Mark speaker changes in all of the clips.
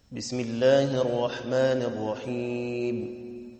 Speaker 1: بسم الله الرحمن الرحيم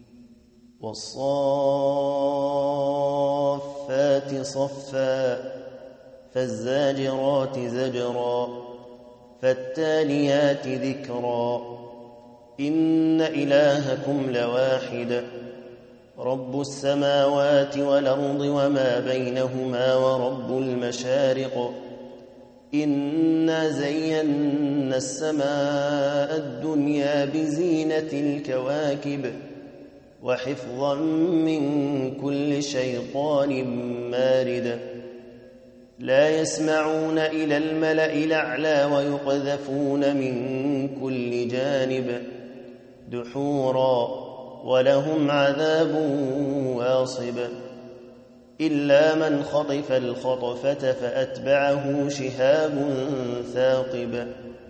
Speaker 1: والصافات صفا فالزاجرات زجرا فالتاليات ذكرا إن إلهكم لواحد رب السماوات والأرض وما بينهما ورب المشارق إنا زينا السماء الدنيا بزينة الكواكب وحفظا من كل شيطان مارد لا يسمعون إلى الملأ الأعلى ويقذفون من كل جانب دحورا ولهم عذاب واصب إلا من خطف الخطفة فأتبعه شهاب ثاقب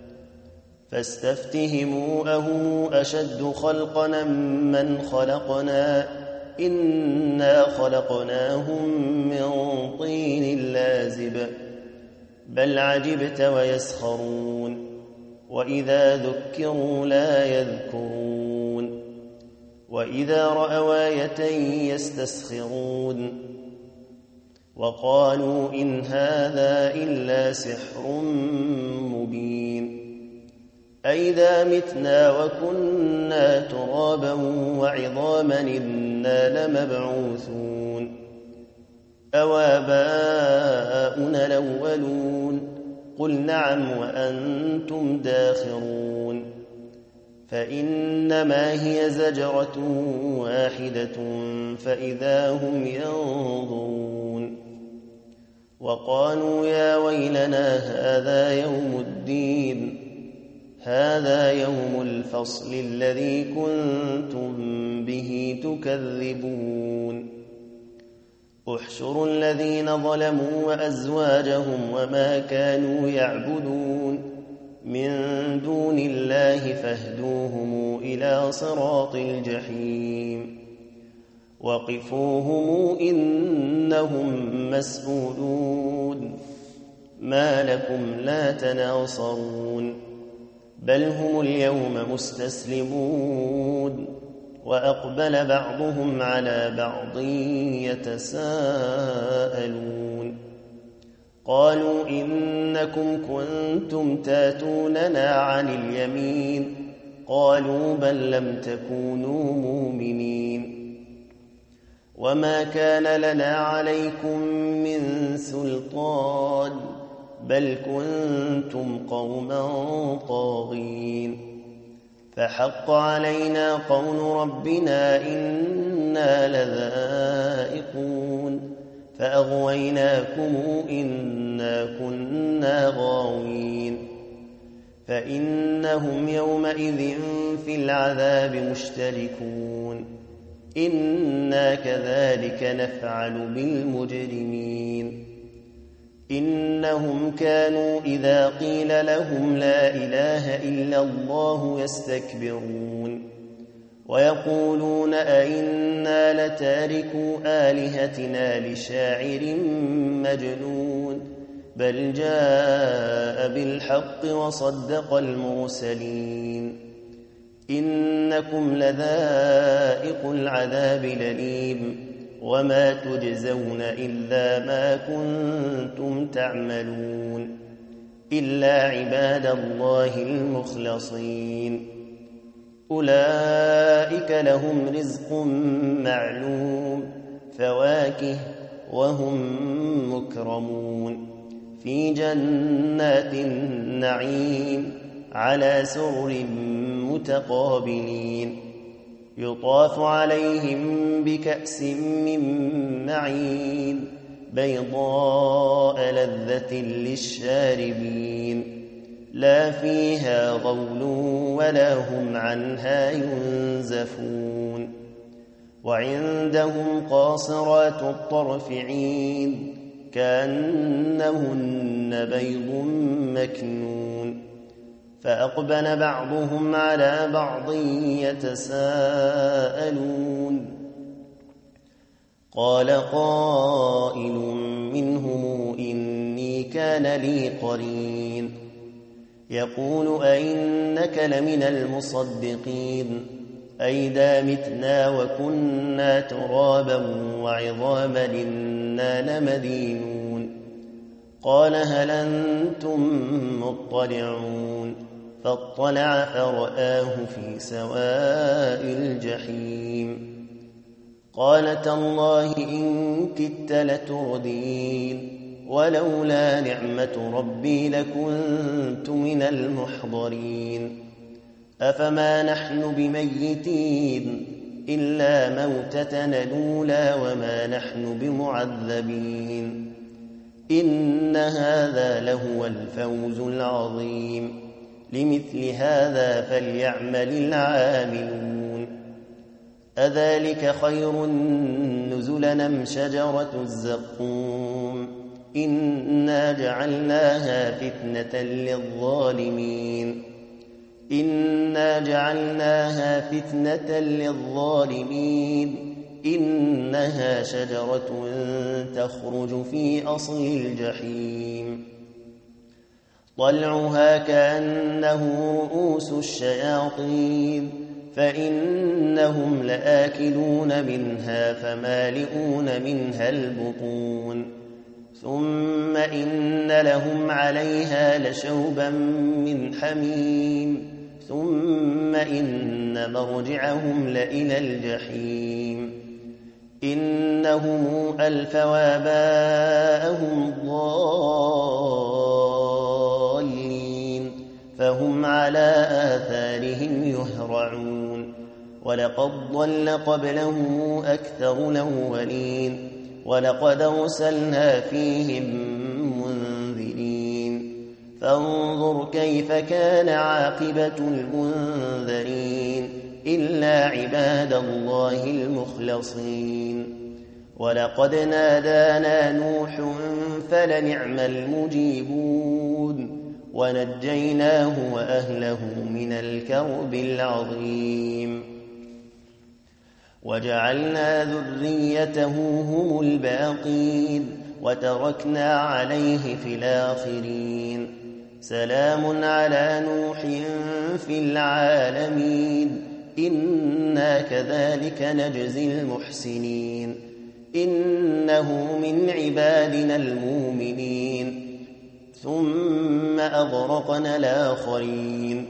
Speaker 1: فاستفتهموا أهم أشد خلقنا من خلقنا إنا خلقناهم من طين لازب بل عجبت ويسخرون وإذا ذكروا لا يذكرون وإذا رأوا آية يستسخرون وقالوا إن هذا إلا سحر مبين أئذا متنا وكنا ترابا وعظاما إنا لمبعوثون أوآباؤنا الأولون قل نعم وأنتم داخرون فإنما هي زجرة واحدة فإذا هم ينظرون وقالوا يا ويلنا هذا يوم الفصل الذي كنتم به تكذبون احشروا الذين ظلموا وأزواجهم وما كانوا يعبدون من دون الله فاهدوهم إلى صراط الجحيم وقفوهم إنهم مسؤولون ما لكم لا تناصرون بل هم اليوم مستسلمون وأقبل بعضهم على بعض يتساءلون قالوا إنكم كنتم تاتوننا عن اليمين قالوا بل لم تكونوا مؤمنين وما كان لنا عليكم من سلطان بل كنتم قوما طاغين فحق علينا قول ربنا إنا لذائقون فأغويناكم إنا كنا غاوين فإنهم يومئذ في العذاب مشتركون إنا كذلك نفعل بالمجرمين إنهم كانوا إذا قيل لهم لا إله إلا الله يستكبرون ويقولون أئنا لتاركو آلهتنا لشاعر مجنون بل جاء بالحق وصدق المرسلين إنكم لذائق العذاب الأليم وما تجزون إلا ما كنتم تعملون إلا عباد الله المخلصين أولئك لهم رزق معلوم فواكه وهم مكرمون في جنات النعيم على سرر متقابلين يطاف عليهم بكأس من معين بيضاء لذة للشاربين لا فيها غول ولا هم عنها ينزفون وعندهم قاصرات الطرف عين كأنهن بيض مكنون فأقبل بعضهم على بعض يتساءلون قال قائل منهم إني كان لي قرين يقول أئنك لمن المصدقين أئذا متنا وكنا ترابا وعظاما إنا لمدينون قال هل أنتم مطلعون فاطلع فرآه في سواء الجحيم قال تالله إن كدت لتردين ولولا نعمة ربي لكنت من المحضرين أفما نحن بميتين إلا موتتنا الأولى وما نحن بمعذبين إن هذا لهو الفوز العظيم لمثل هذا فليعمل العاملون أذلك خير نزلا أم شجرة الزقوم إنا جعلناها فتنة للظالمين إنها شجرة تخرج في أصل الجحيم طلعها كأنه رؤوس الشياطين فإنهم لآكلون منها فمالئون منها البطون ثم إن لهم عليها لشوبا من حميم ثم إن مرجعهم لإلى الجحيم إنهم ألفوا آباءهم ضالين فهم على آثارهم يهرعون ولقد ضل قبلهم أكثر الأولين ولقد أرسلنا فيهم منذرين فانظر كيف كان عاقبة المنذرين إلا عباد الله المخلصين ولقد نادانا نوح فلنعم المجيبون ونجيناه وأهله من الكرب العظيم وجعلنا ذريته هم الباقين وتركنا عليه في الآخرين سلام على نوح في العالمين إنا كذلك نجزي المحسنين إنه من عبادنا المؤمنين ثم أغرقنا الآخرين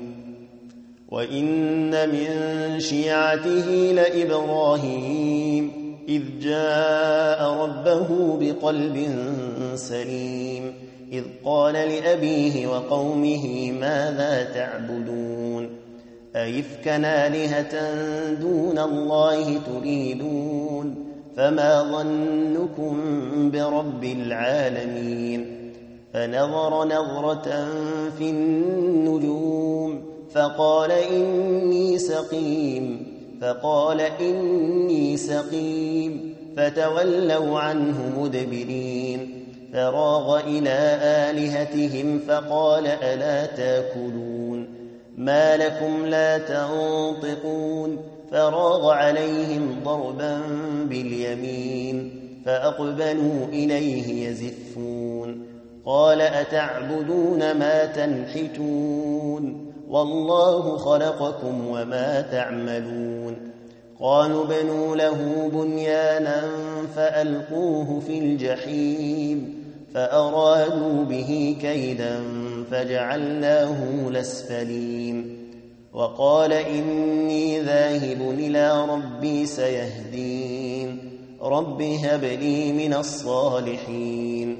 Speaker 1: وإن من شيعته لإبراهيم إذ جاء ربه بقلب سليم إذ قال لأبيه وقومه ماذا تعبدون أئفكا آلهة دون الله تريدون فما ظنكم برب العالمين فنظر نظرة في النجوم فقال إني سقيم فتولوا عنه مدبرين فراغ إلى آلهتهم فقال ألا تاكلون ما لكم لا تنطقون فراغ عليهم ضربا باليمين فأقبلوا إليه يزفون قال أتعبدون ما تنحتون والله خلقكم وما تعملون قالوا بنوا له بنيانا فألقوه في الجحيم فأرادوا به كيدا فجعلناه الأسفلين وقال إني ذاهب إلى ربي سيهدين رب هب لي من الصالحين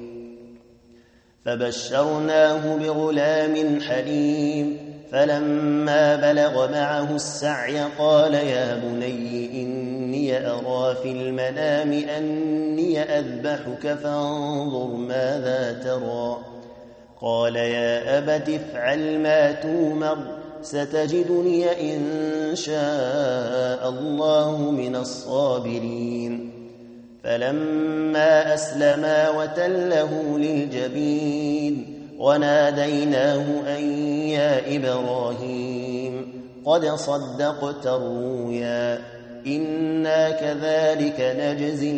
Speaker 1: فبشرناه بغلام حليم فلما بلغ معه السعي قال يا بني إني أرى في المنام أني أذبحك فانظر ماذا ترى قال يا أبت افعل ما تومر ستجدني إن شاء الله من الصابرين فلما أسلما وتله للجبين وناديناه أن يا إبراهيم قد صدقت الرؤيا إنا كذلك نجزي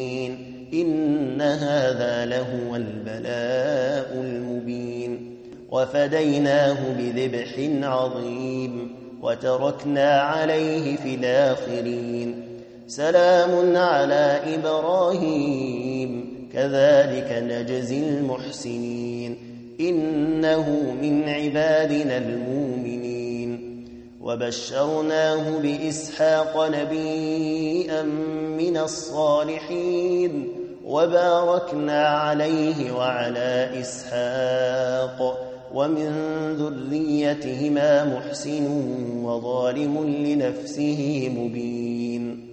Speaker 1: المحسنين إن هذا لهو البلاء المبين وفديناه بذبح عظيم وتركنا عليه في الآخرين سلام على إبراهيم كذلك نجزي المحسنين إنه من عبادنا المؤمنين وبشرناه بإسحاق نبيا من الصالحين وباركنا عليه وعلى إسحاق ومن ذريتهما محسن وظالم لنفسه مبين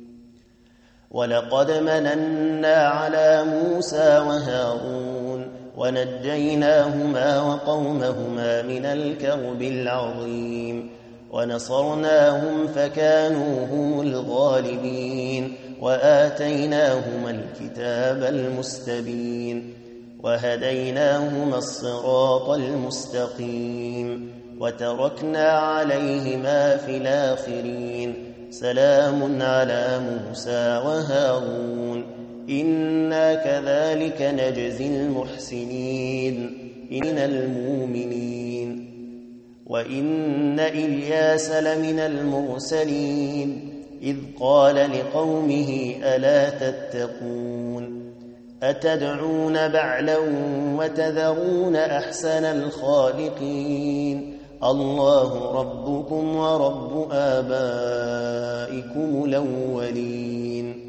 Speaker 1: ولقد مننا على موسى وهارون ونجيناهما وقومهما من الكرب العظيم ونصرناهم فكانوا هم الغالبين وآتيناهما الكتاب المستبين وهديناهما الصراط المستقيم وتركنا عليهما في الآخرين سلام على موسى وهارون إنا كذلك نجزي المحسنين من المؤمنين وإن إلياس لمن المرسلين إذ قال لقومه ألا تتقون أتدعون بعلا وتذرون أحسن الخالقين الله ربكم ورب آبائكم الأولين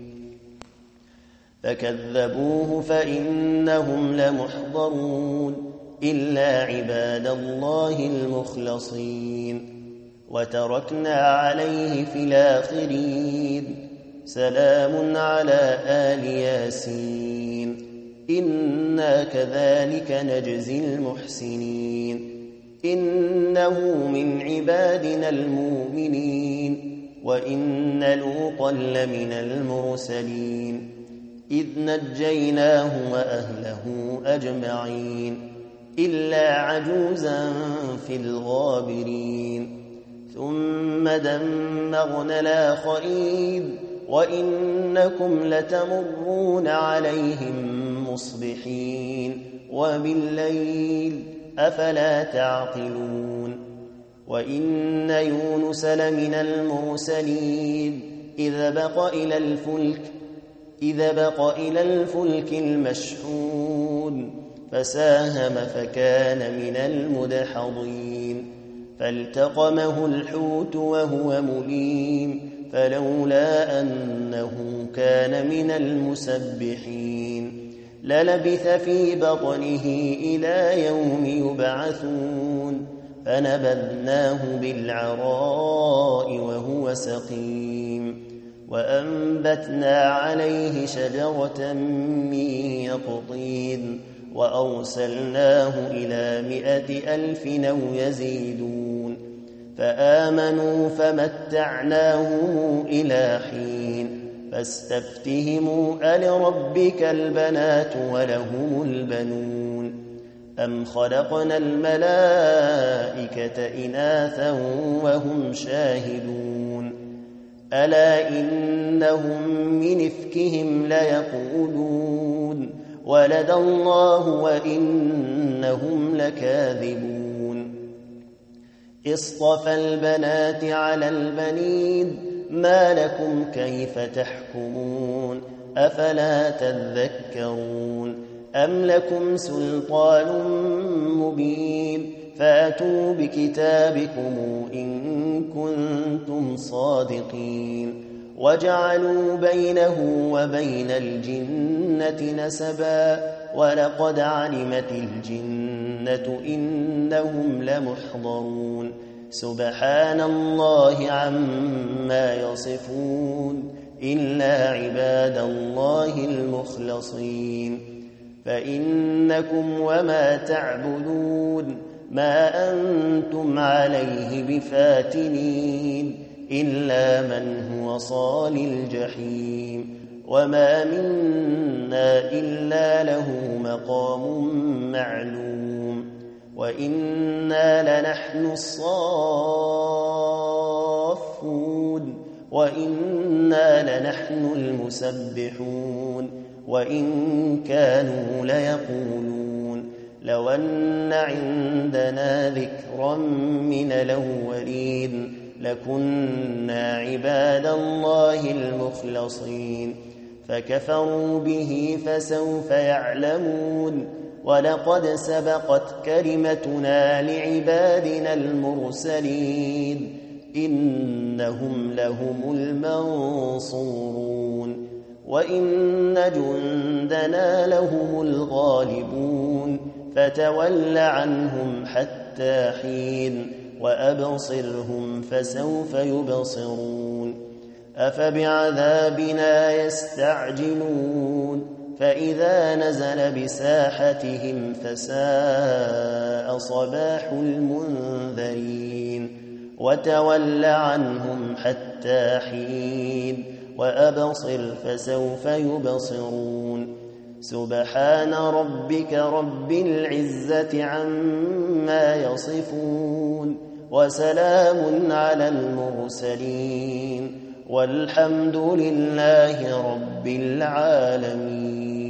Speaker 1: فكذبوه فإنهم لمحضرون إلا عباد الله المخلصين وتركنا عليه في الآخرين سلام على آل ياسين إنا كذلك نجزي المحسنين إنه من عبادنا المؤمنين وإن لوطا لمن المرسلين إذ نجيناه وأهله أجمعين إلا عجوزا في الغابرين ثم دمرنا الآخرين وإنكم لتمرون عليهم مصبحين وبالليل أفلا تعقلون وإن يونس لمن المرسلين إذ بق إلى الفلك المشحون فساهم فكان من المدحضين فالتقمه الحوت وهو مليم فلولا أنه كان من المسبحين للبث في بطنه إلى يوم يبعثون فنبذناه بالعراء وهو سقيم وأنبتنا عليه شجرة من يقطين وأرسلناه إلى 100,000 أو يزيدون فآمنوا فمتعناهم إلى حين فاستفتهموا ألربك البنات ولهم البنون أم خلقنا الملائكة إناثا وهم شاهدون ألا إنهم من إفكهم ليقولون ولد الله وإنهم لكاذبون اصطفى البنات على البنين ما لكم كيف تحكمون أفلا تذكرون أم لكم سلطان مبين فأتوا بكتابكم إن كنتم صادقين وجعلوا بينه وبين الجنة نسبا ولقد علمت الجنة إنهم لمحضرون سبحان الله عما يصفون إلا عباد الله المخلصين فإنكم وما تعبدون ما أنتم عليه بفاتنين إلا من هو صال الجحيم وما منا إلا له مقام معلوم وإنا لنحن الصافون وإنا لنحن المسبحون وإن كانوا ليقولون لو أن عندنا ذكرا من الأولين لكنا عباد الله المخلصين فكفروا به فسوف يعلمون ولقد سبقت كلمتنا لعبادنا المرسلين إنهم لهم المنصورون وإن جندنا لهم الغالبون فتول عنهم حتى حين وأبصرهم فسوف يبصرون أفبعذابنا يستعجلون فإذا نزل بساحتهم فساء صباح المنذرين وتول عنهم حتى حين وأبصر فسوف يبصرون سبحان ربك رب العزة عما يصفون وسلام على المرسلين والحمد لله رب العالمين.